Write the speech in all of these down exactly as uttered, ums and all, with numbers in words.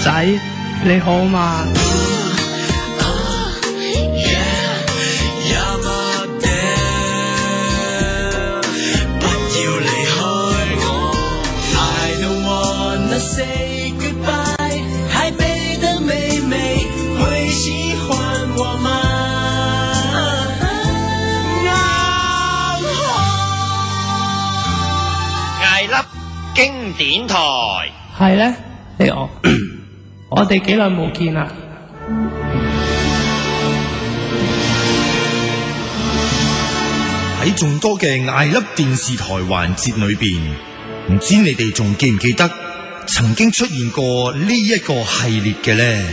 仔你好嘛？ Say goodbye， 台北的妹妹会喜欢我嗎？ 藝粒經典台係咧，你我我哋幾耐冇見啦？ 喺眾多嘅藝粒電視台環節裏邊，唔知你哋仲記唔記得曾經出現過呢一個系列嘅呢？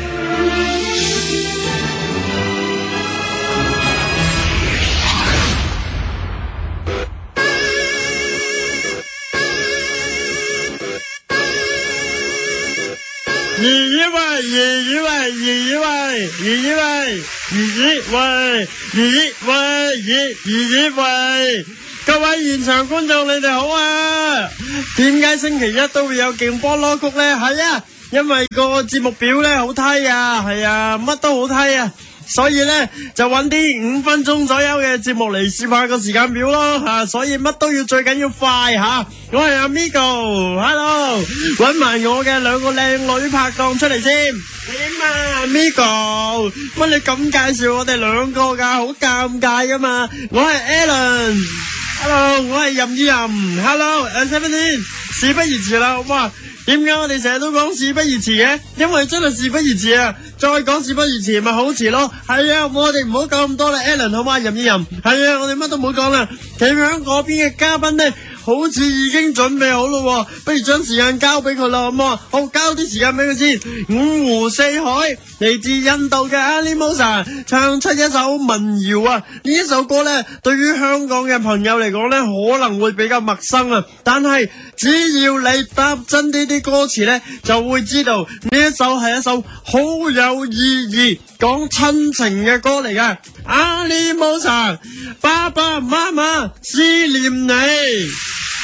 二一喂，二一喂，二一喂，二一喂，二一喂，二一喂，二二一喂。各位現場觀眾你哋好啊！點解星期一都會有勁波羅曲呢？係啊，因為個節目表呢好梯啊，係啊，乜都好梯啊，所以呢就揾啲五分鐘左右嘅節目嚟試下個時間表咯吓、啊，所以乜都要最緊要快吓、啊。我係阿 Migo，Hello， 揾埋我嘅兩個靚女拍檔出嚟先。點啊 Migo， 乜你咁介紹我哋兩個噶，好尷尬噶嘛？我係 Alan。Hello， 我係任意任。Hello，and seventeen， 事不宜遲啦，好嘛？點解我哋成日都講事不宜遲嘅？因為真係事不宜遲啊！再講事不宜遲咪好遲咯。係啊，我哋唔好講咁多啦 ，Alan 好嘛？任意任。係啊，我哋乜都唔好講啦。企響嗰邊嘅嘉賓呢，好似已經準備好咯，不如將時間交俾佢啦，好唔好啊？好，交啲時間俾佢先。五湖四海，嚟自印度嘅 Ali Mosa 唱出一首民謠啊！呢一首歌呢，對於香港嘅朋友嚟講呢，可能會比較陌生啊。但係只要你答真呢啲歌詞呢，就會知道呢一首係一首好有意義、講親情嘅歌嚟嘅。Ali Mosa， 爸爸媽媽思念你。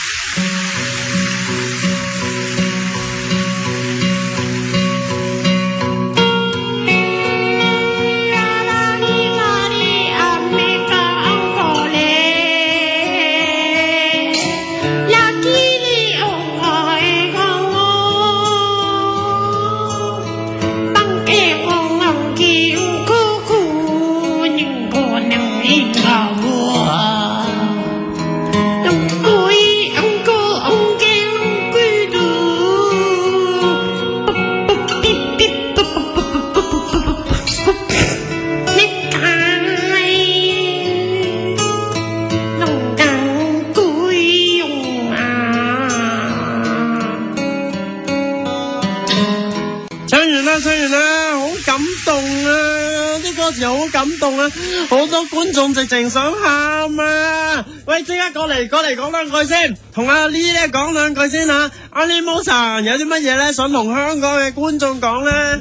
好感動啊！好多觀眾直情想喊啊！喂，即刻過嚟過嚟講兩句先，同阿 Lee 咧講兩句先吓。阿 Lee Mosa 有啲乜嘢咧想同香港嘅觀眾講咧？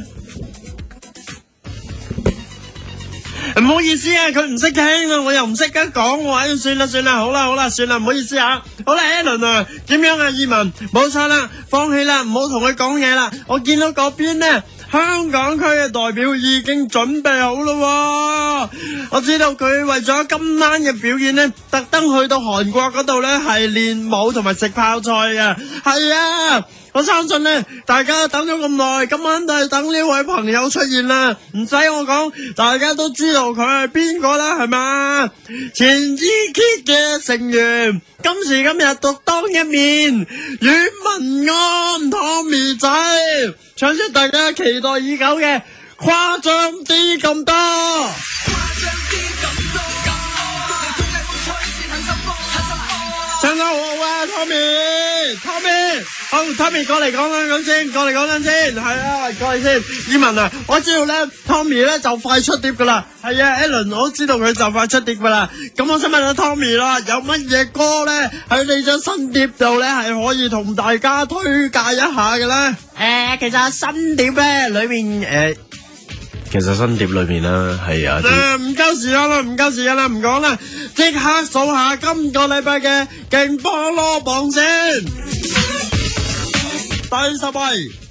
唔好意思啊，佢唔識聽啊，我又唔識得講，哎，算啦算啦，好啦好啦，算啦，唔好意思啊。好啦 ，Alan 啊，點樣啊？義文冇錯啦，放棄啦，唔好同佢講嘢啦。我見到嗰邊咧。香港區嘅代表已經準備好咯，我知道佢為咗今晚嘅表演呢，特登去到韓國嗰度呢，係練舞同埋食泡菜嘅。係啊，我相信呢，大家等咗咁耐，今晚都係等呢位朋友出現啦。唔使我講，大家都知道佢係邊個啦，係嘛？前 E K 嘅成員，今時今日獨當一面，阮文安 Tommy 仔。唱出大家期待已久嘅誇張啲咁多，唱得好好啊 Tommy，Tommy， 好 Tommy 過嚟講兩句先，過嚟講兩先，係啊，過嚟先。以文啊，我知道咧 Tommy 咧就快出碟噶啦，係啊 Alan 我都知道佢就快出碟噶啦。咁我想問下 Tommy 啦，有乜嘢歌咧喺你張新碟度咧係可以同大家推介一下嘅咧？誒、呃，其實新碟咧裏面誒、呃，其實新碟裏面啦係啊，誒唔夠時間啦，唔夠時間啦，唔講啦，即刻數下今個禮拜嘅勁波羅榜先，第十位。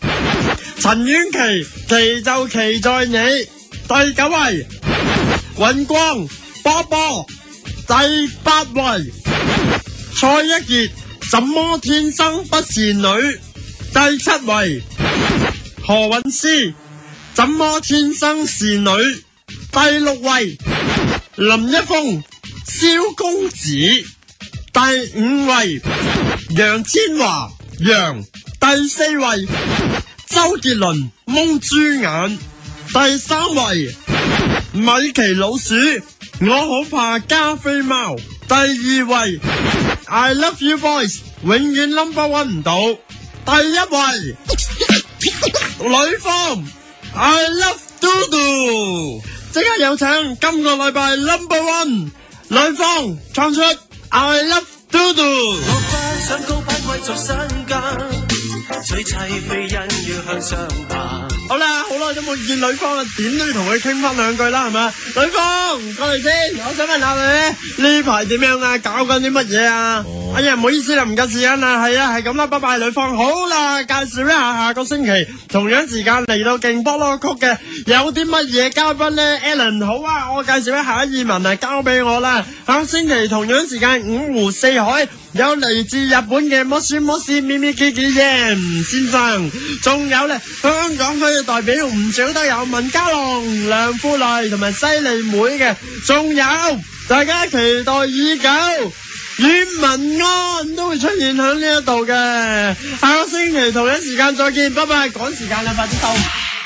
陳婉琪，奇就奇在你。第九位，尹光波波。第八位，蔡一傑，怎麼天生不是女？第七位，何韻詩，怎麼天生是女？第六位，林一峰，蕭公子。第五位，楊千嬅，楊。第四位，周杰倫，蒙豬眼。第三位，米奇老鼠，我好怕加菲貓。第二位 I love you boys 永遠 number one 唔到。第一位女方 I love Dodo， 即刻有請今個禮拜 number one 女方唱出 I love Dodo。 我翻上高攀貴族身家，最齊非人要向上爬。 好啦，好耐都冇見女方啦，點都要同佢傾翻兩句啦，係咪？女方過嚟先，我想問下你呢排點樣啊？搞緊啲乜嘢啊？哦、哎呀，唔好意思啦，唔夠時間啦，係啊，係咁啦，拜拜，女方。好啦，介紹一下下個星期同樣時間嚟到勁波羅曲嘅有啲乜嘢嘉賓呢 Alan 好啊，我介紹一下二汶啊，交俾我啦。下個星期同樣時間五湖四海。有嚟自日本嘅摩斯摩斯咪咪基基耶先生，仲有咧香港區嘅代表唔少得有文家龍、梁富麗同埋犀利妹嘅，仲有大家期待已久阮文安都會出現喺呢一度嘅。下個星期同一時間再見，拜拜，趕時間啦，快啲到。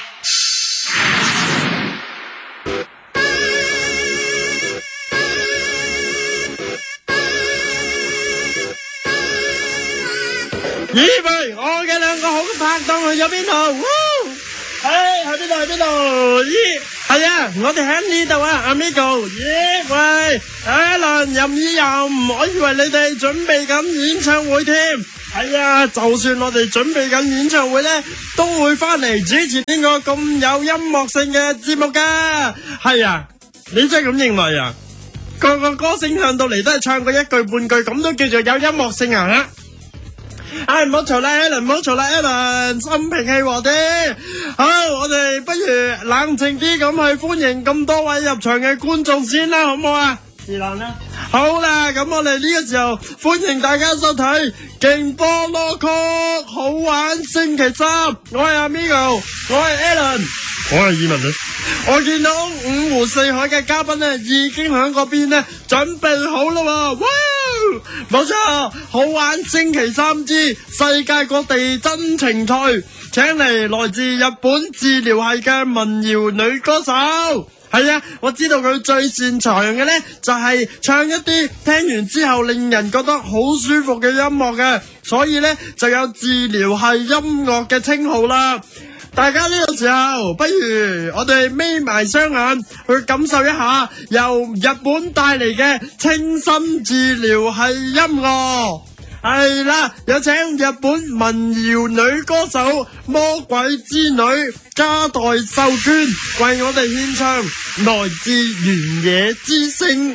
以為我嘅兩個好拍檔去咗邊度？誒，去邊度？去邊度？咦，係啊，我哋喺呢度啊 ，Amigo。咦，喂 ，Alan 任意任，我以為你哋準備緊演唱會添。係啊，就算我哋準備緊演唱會咧，都會翻嚟主持呢個咁有音樂性嘅節目噶。係啊，你真係咁認為啊？個個歌星上到嚟都係唱過一句半句，咁都叫做有音樂性啊？唉，唔好嘈啦 Alan， 唔好嘈啦 Alan， 心平氣和啲。好，我哋不如冷靜啲咁去歡迎咁多位入場嘅觀眾先啦，好唔好啊？是但啦。好啦，咁我哋呢個時候歡迎大家收睇勁波羅曲好玩星期三，我係 Amigo， 我係 Alan， 我係二汶啊。我見到五湖四海嘅嘉賓呢已經喺嗰邊呢準備好啦喎，哇！冇錯，好玩星期三之世界各地真情賽，請嚟來自日本治療系嘅民謠女歌手。係啊，我知道佢最擅長嘅呢就係唱一啲聽完之後令人覺得好舒服嘅音樂嘅，所以呢就有治療系音樂嘅稱號啦。大家呢個時候，不如我哋眯埋雙眼去感受一下由日本帶嚟嘅清新治療系音樂。係啦，有請日本民謠女歌手魔鬼之女加代秀娟為我哋獻唱來自原野之聲。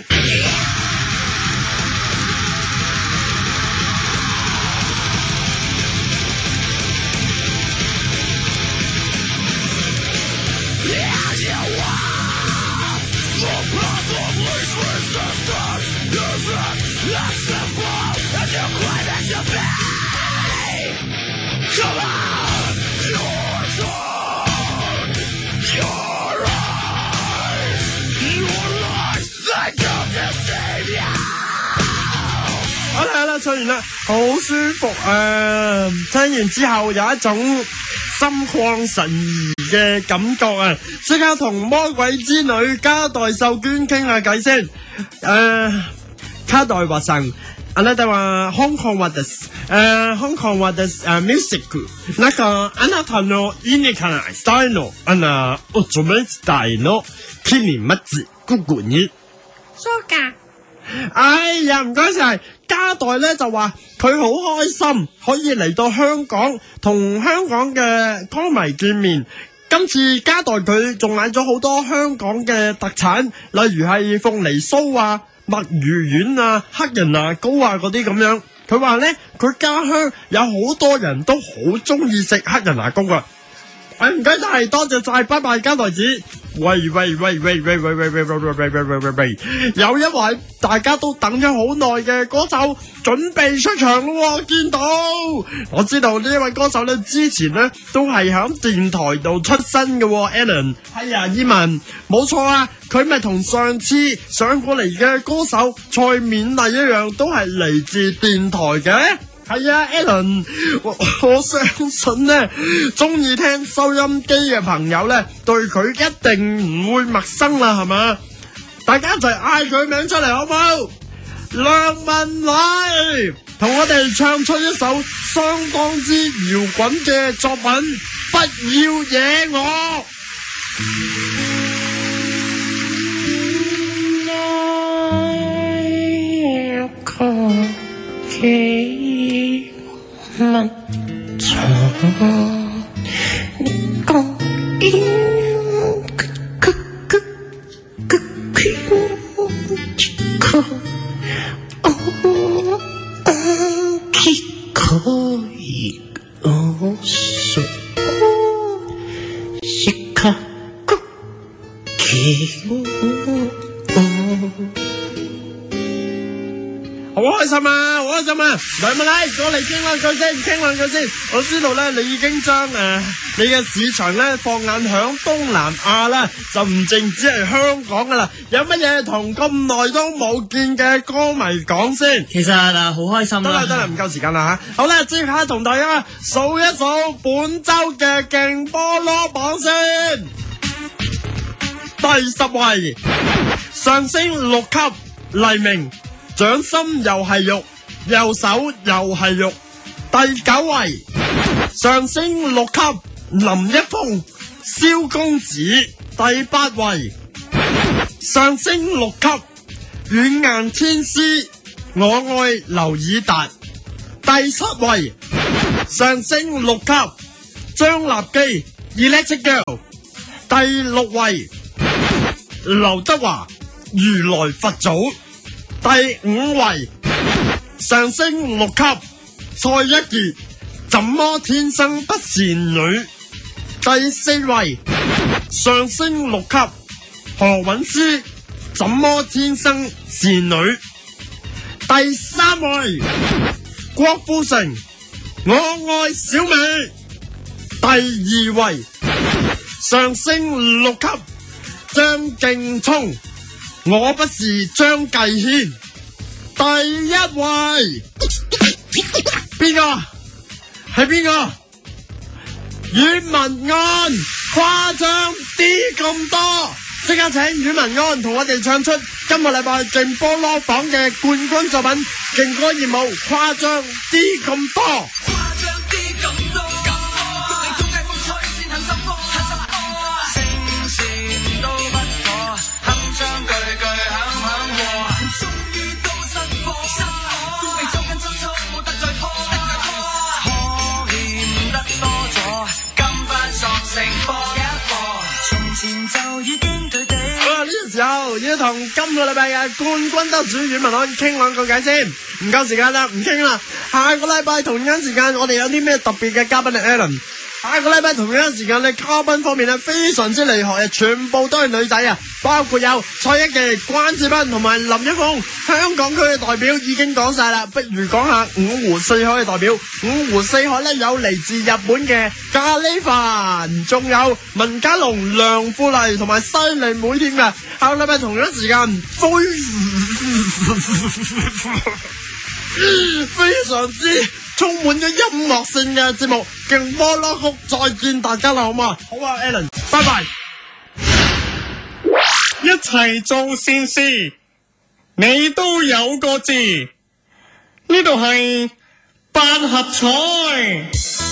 好啦好啦，唱完啦，好舒服啊！聽完之後有一種心曠神怡嘅感覺啊！即刻同魔鬼之女加代秀娟傾下偈先。誒，加代話聲。あなたは香港はです。えー、香港はです。ミュージック。なんか、あなたのユニークなスタイルの、あの、おちょめスタイルの、気にまず、ここに。 そうか。 哎呀，唔該晒。加代咧就話佢好開心可以嚟到香港同香港嘅歌迷見面。今次加代佢仲買咗好多香港嘅特產，例如係鳳梨酥啊、墨魚丸啊、黑人牙膏啊嗰啲咁樣。佢話咧佢家鄉有好多人都好中意食黑人牙膏噶。 喂，唔該晒，多謝晒，拜拜，交台子。喂喂喂喂喂喂喂喂喂喂喂喂喂喂，有一位大家都等咗好耐嘅歌手準備出場咯，見到我知道呢一位歌手咧之前咧都係響電台度出身嘅 Alan 係啊，伊文冇錯啊，佢咪同上次上過嚟嘅歌手蔡勉麗一樣，都係嚟自電台嘅。係啊 ，Alan， 我, 我相信呢，中意聽收音機嘅朋友呢，對佢一定唔會陌生啦，係嘛？大家一齊嗌佢名出嚟好唔好？梁文禮同我哋唱出一首相當之搖滾嘅作品《不要惹我》。 漫长，你讲一个个个个个哦，几可以哦说，是卡个给我。 好開心啊！好開心啊！梁文禮，過嚟傾兩句先，傾兩句先。我知道咧，你已經將誒、呃、你嘅市場咧放眼響東南亞啦，就唔淨只係香港噶啦。有乜嘢同咁耐都冇見嘅歌迷講先？ 其實啊，好開心啦。 得啦得啦，唔夠時間啦吓。好啦，即刻同大家數一數本周嘅勁波羅榜先。第十位，上升六級，黎明。掌心又係肉，右手又係肉。第九位，上升六級，林一峰，蕭公子。第八位，上升六級，軟硬天師，我愛劉以達。第七位，上升六級，張立基 Electric Girl。第六位，劉德華，如來佛祖。第五位，上升六級，蔡一傑，怎麼天生不是女。第四位，上升六級，何韻詩，怎麼天生是女。第三位，郭富城，我愛小美。第二位，上升六級，張敬聰，我不是張繼軒。第一位邊個？係邊個？阮文安，誇張啲咁多，即刻請阮文安同我哋唱出今個禮拜勁波羅榜嘅冠軍作品《勁歌熱舞》，誇張啲咁多。誇張啲咁多。時候要同今個禮拜嘅冠軍得主阮文安傾兩個偈先，唔夠時間啦，唔傾啦。下個禮拜同樣時間我哋有啲咩特別嘅嘉賓係 Alan。下個禮拜同樣時間咧，嘉賓方面咧非常之厲害啊，全部都係女仔啊，包括有蔡一傑、關智斌同埋林一峰。香港區嘅代表已經講晒啦，不如講下五湖四海嘅代表。五湖四海咧有嚟自日本嘅咖喱飯，仲有文家龍、梁富麗同埋犀利妹添㗎。下個禮拜同樣時間非非常之充滿咗音樂性嘅節目《勁波羅曲》，再見大家啦，好嘛？好啊 ，Alan， 拜拜。 一齊做善事，你都有個字。呢度係八合彩。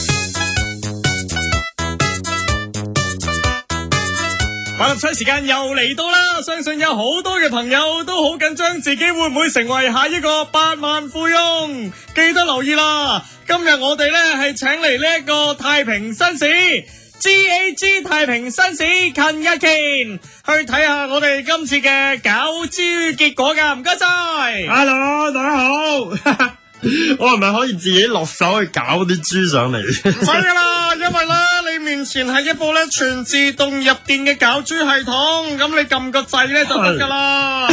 八合彩時間又嚟到啦，相信有好多嘅朋友都好緊張，自己會唔會成為下一個百萬富翁？記得留意啦！今日我哋咧係請嚟呢一個太平紳士 G A G 太平紳士近日乾去睇下我哋今次嘅攪珠結果噶，唔該晒。 Hello， 大家好。我係咪可以自己落手去搞啲豬上嚟？ 唔使噶啦，因為咧你面前係一部咧全自動入電嘅攪珠系統，咁你撳個掣咧就得噶啦。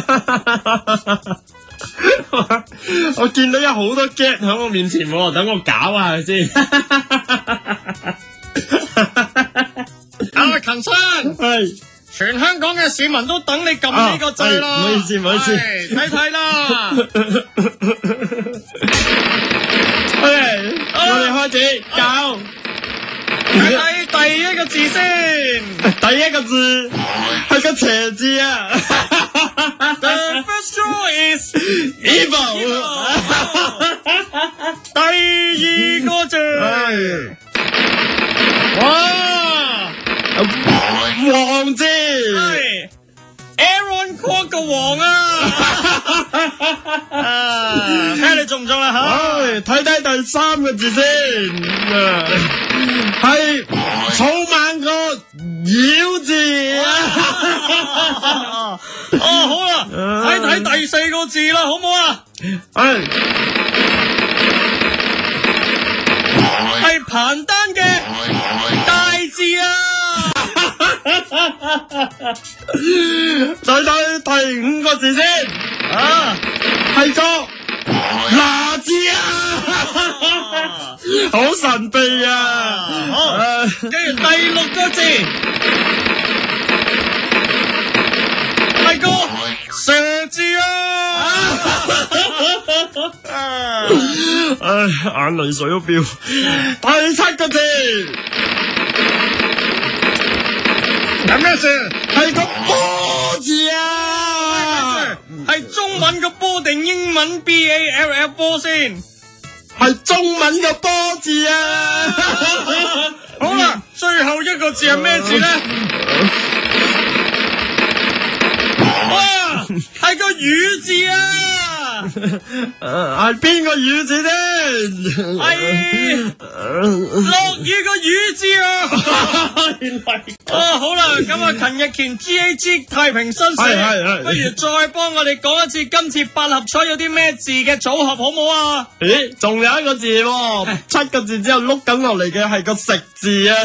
我見到有好多 get 喺我面前，等我搞下係先。 啊，勤生， 係全香港嘅市民都等你撳呢個掣啦。 唔好意思，唔好意思， 睇睇啦。 OK，我哋開始搞。 睇睇第一個字先。 第一個字係個邪字啊。 The first row is evil。 第二個字。哇！ 王字。 係 Aaron Kwok 個王啊！睇下你中唔中啦吓？ 睇睇第三個字先，係草蜢個妖字。 哦，好啦，睇睇第四個字啦，好唔好啊？ 係係彭丹嘅大字啊！ 睇睇第五個字先， 啊， 係個拿字啊，好神秘啊！ 好，跟住第六個字係個蛇字啊！ 唉，眼淚水都飆。第七個字係咩字？ 係個波字啊！ 係中文個波定英文 B A L L 波先？ 係中文個波字啊！ 好啦，最後一個字係咩字咧？哇，係個雨字啊！ 係邊個雨字咧？ 係落雨個雨字啊！原來哦，好啦，咁啊，陳奕健 G A G 太平紳士，不如再幫我哋講一次今次八合彩有啲咩字嘅組合好唔好啊？ 咦，仲有一個字喎，七個字之後碌緊落嚟嘅係個食字啊！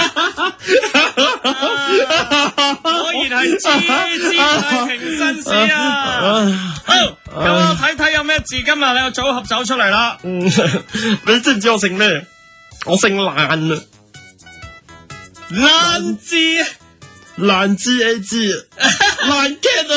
果然係 G A G 太平紳士啊！好，咁我睇睇有咩字今日你個組合走出嚟啦。 你知唔知我姓咩？我姓爛啊！ 爛字， 爛 G A G， 爛 cat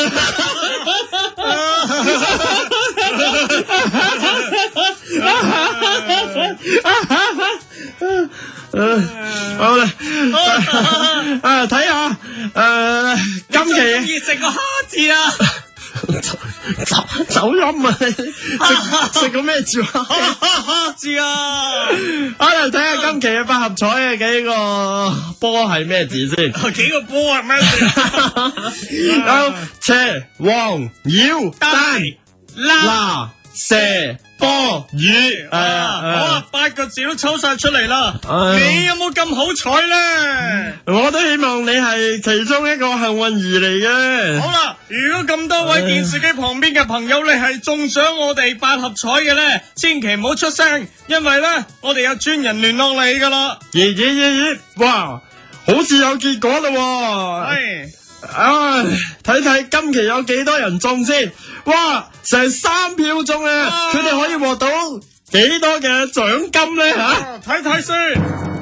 啊！好啦，啊睇下，誒，今期中意食個蝦字啊！ 走走音啊！食食個咩字啊？ 蝦字啊！ 好嚟睇下今期嘅八合彩嘅幾個波係咩字先？ 幾個波係咩字？ 有斜、黃、妖、單、嗱、蛇、波、魚。 好啊，八個字都抽晒出嚟啦！你有冇咁好彩咧？ 我都希望你係其中一個幸運兒嚟嘅。 好啦，如果咁多位電視機旁邊嘅朋友你係中獎我哋八合彩嘅咧，千祈唔好出聲，因為咧我哋有專人聯絡你噶啦。 咦咦咦咦！哇，好似有結果啦喎！ 係。 唉，睇睇今期有幾多人中先？哇，成三票中啊！佢哋可以獲到幾多嘅獎金咧吓？ 睇睇先。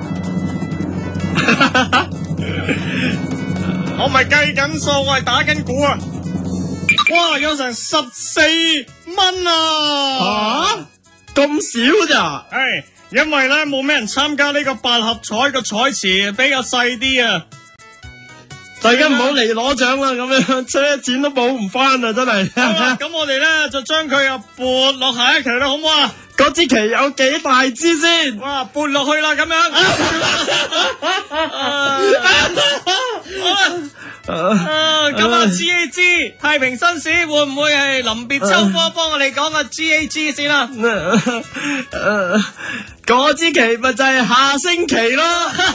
我咪計緊數，我係打緊鼓啊！哇，有成十四蚊啊！ 吓，咁少咋？ 係，因為咧冇咩人參加呢個八合彩個彩池，比較細啲啊！ 大家唔好嚟攞獎啦，咁樣車錢都補唔翻啊！真係。 咁我哋咧就將佢又撥落下一期啦，好唔好啊？ 嗰支旗有幾大支先？ 哇，撥落去啦，咁樣。好啦，咁啊 G A G 太平紳士會唔會係臨別秋波幫我哋講個 G A G 先啦？ 嗰支旗咪就係下星期咯。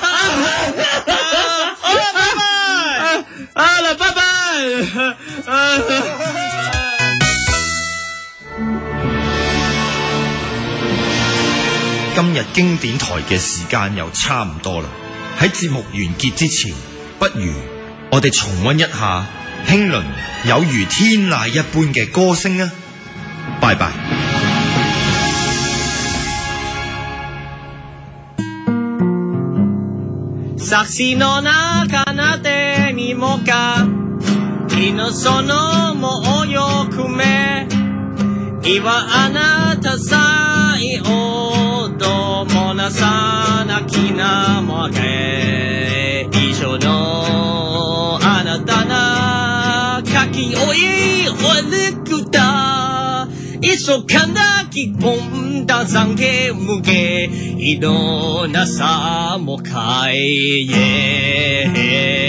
好啦，拜拜。 啊啦，拜拜。 今日經典台嘅時間又差唔多啦， 喺節目完結之前，不如我哋重溫一下興倫有如天籟一般嘅歌聲啊！拜拜。 Saksi no nakanate mimoka Ino sono mo yokume Iwa anata sai odo monasana kina moge Isho no anata na kaki oi onukuta Isho kanda ki ponda zange muge Ido nasa mo kai ye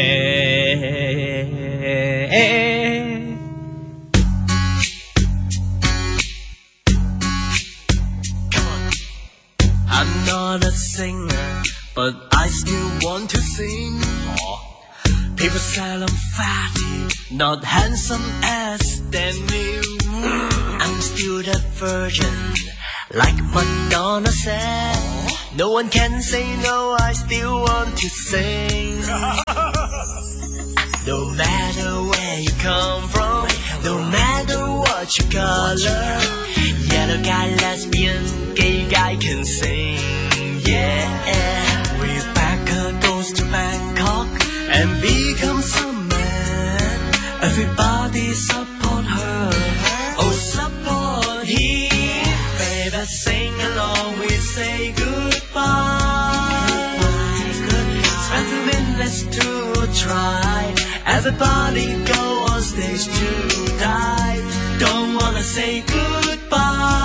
I'm not a singer, but I still want to sing. People say I'm fatty, not handsome as Danny. I'm still that virgin, like Madonna said. No one can say no, I still want to sing. No matter where you come from, no matter what your color, yellow guy, lesbian, gay guy can sing, yeah. Rebecca goes to Bangkok and becomes a man. Everybody support her, oh support him. Baby, sing along, we say goodbye. Spend two minutes to try. Everybody go on stage to die. Don't wanna say goodbye.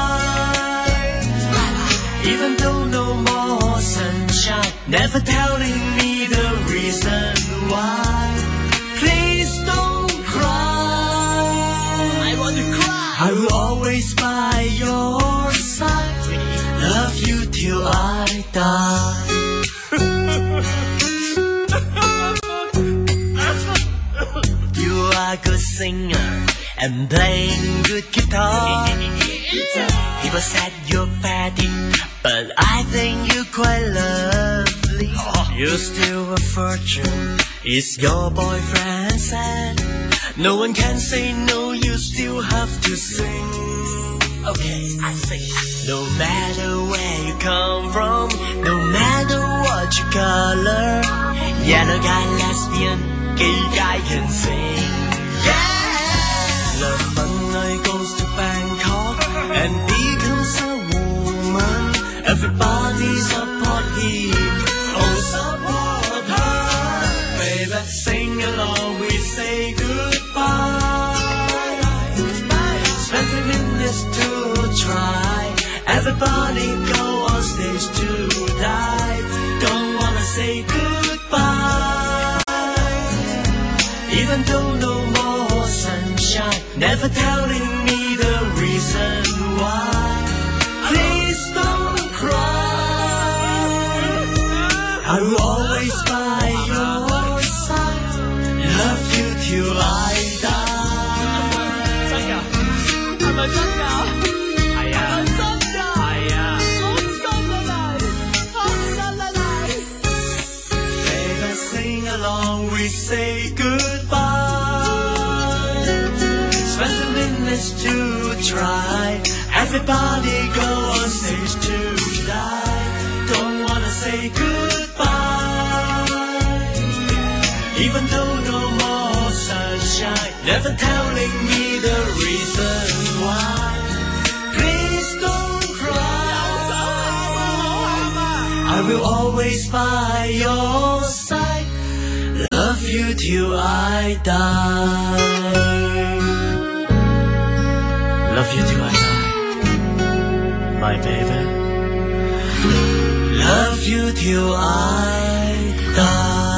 Even though no more sunshine, never telling me the reason why. Please don't cry. I want to cry. I will always by your side. Love you till I die. You are a good singer and playing good guitar. People said you're fatty, but I think you're quite lovely. You're still a virgin, is your boyfriend said. No one can say no, you still have to sing. Okay, I sing. No matter where you come from, no matter what your color, yellow guy, lesbian, gay guy can sing. Yeah! Love Monday goes to Bangkok and becomes a woman. Everybody support him, oh support her. Baby, sing along, we say goodbye. Spend three minutes to try. Everybody go on stage to die. Don't wanna say goodbye. Even though no more sunshine, never telling me the reason why. Please don't cry. I will always by your side. Love you till I die. 真㗎？係咪真㗎？係啊，係咪真㗎？係啊，好真啊你，好真啊你。Baby, sing along, we say goodbye. Spend two minutes to try. Everybody go on stage to die. Don't wanna say goodbye. Even though no more sunshine, never telling me the reason why. Please don't cry. I will always by your side. Love you till I die. Love you till I die, my baby. Love you till I die.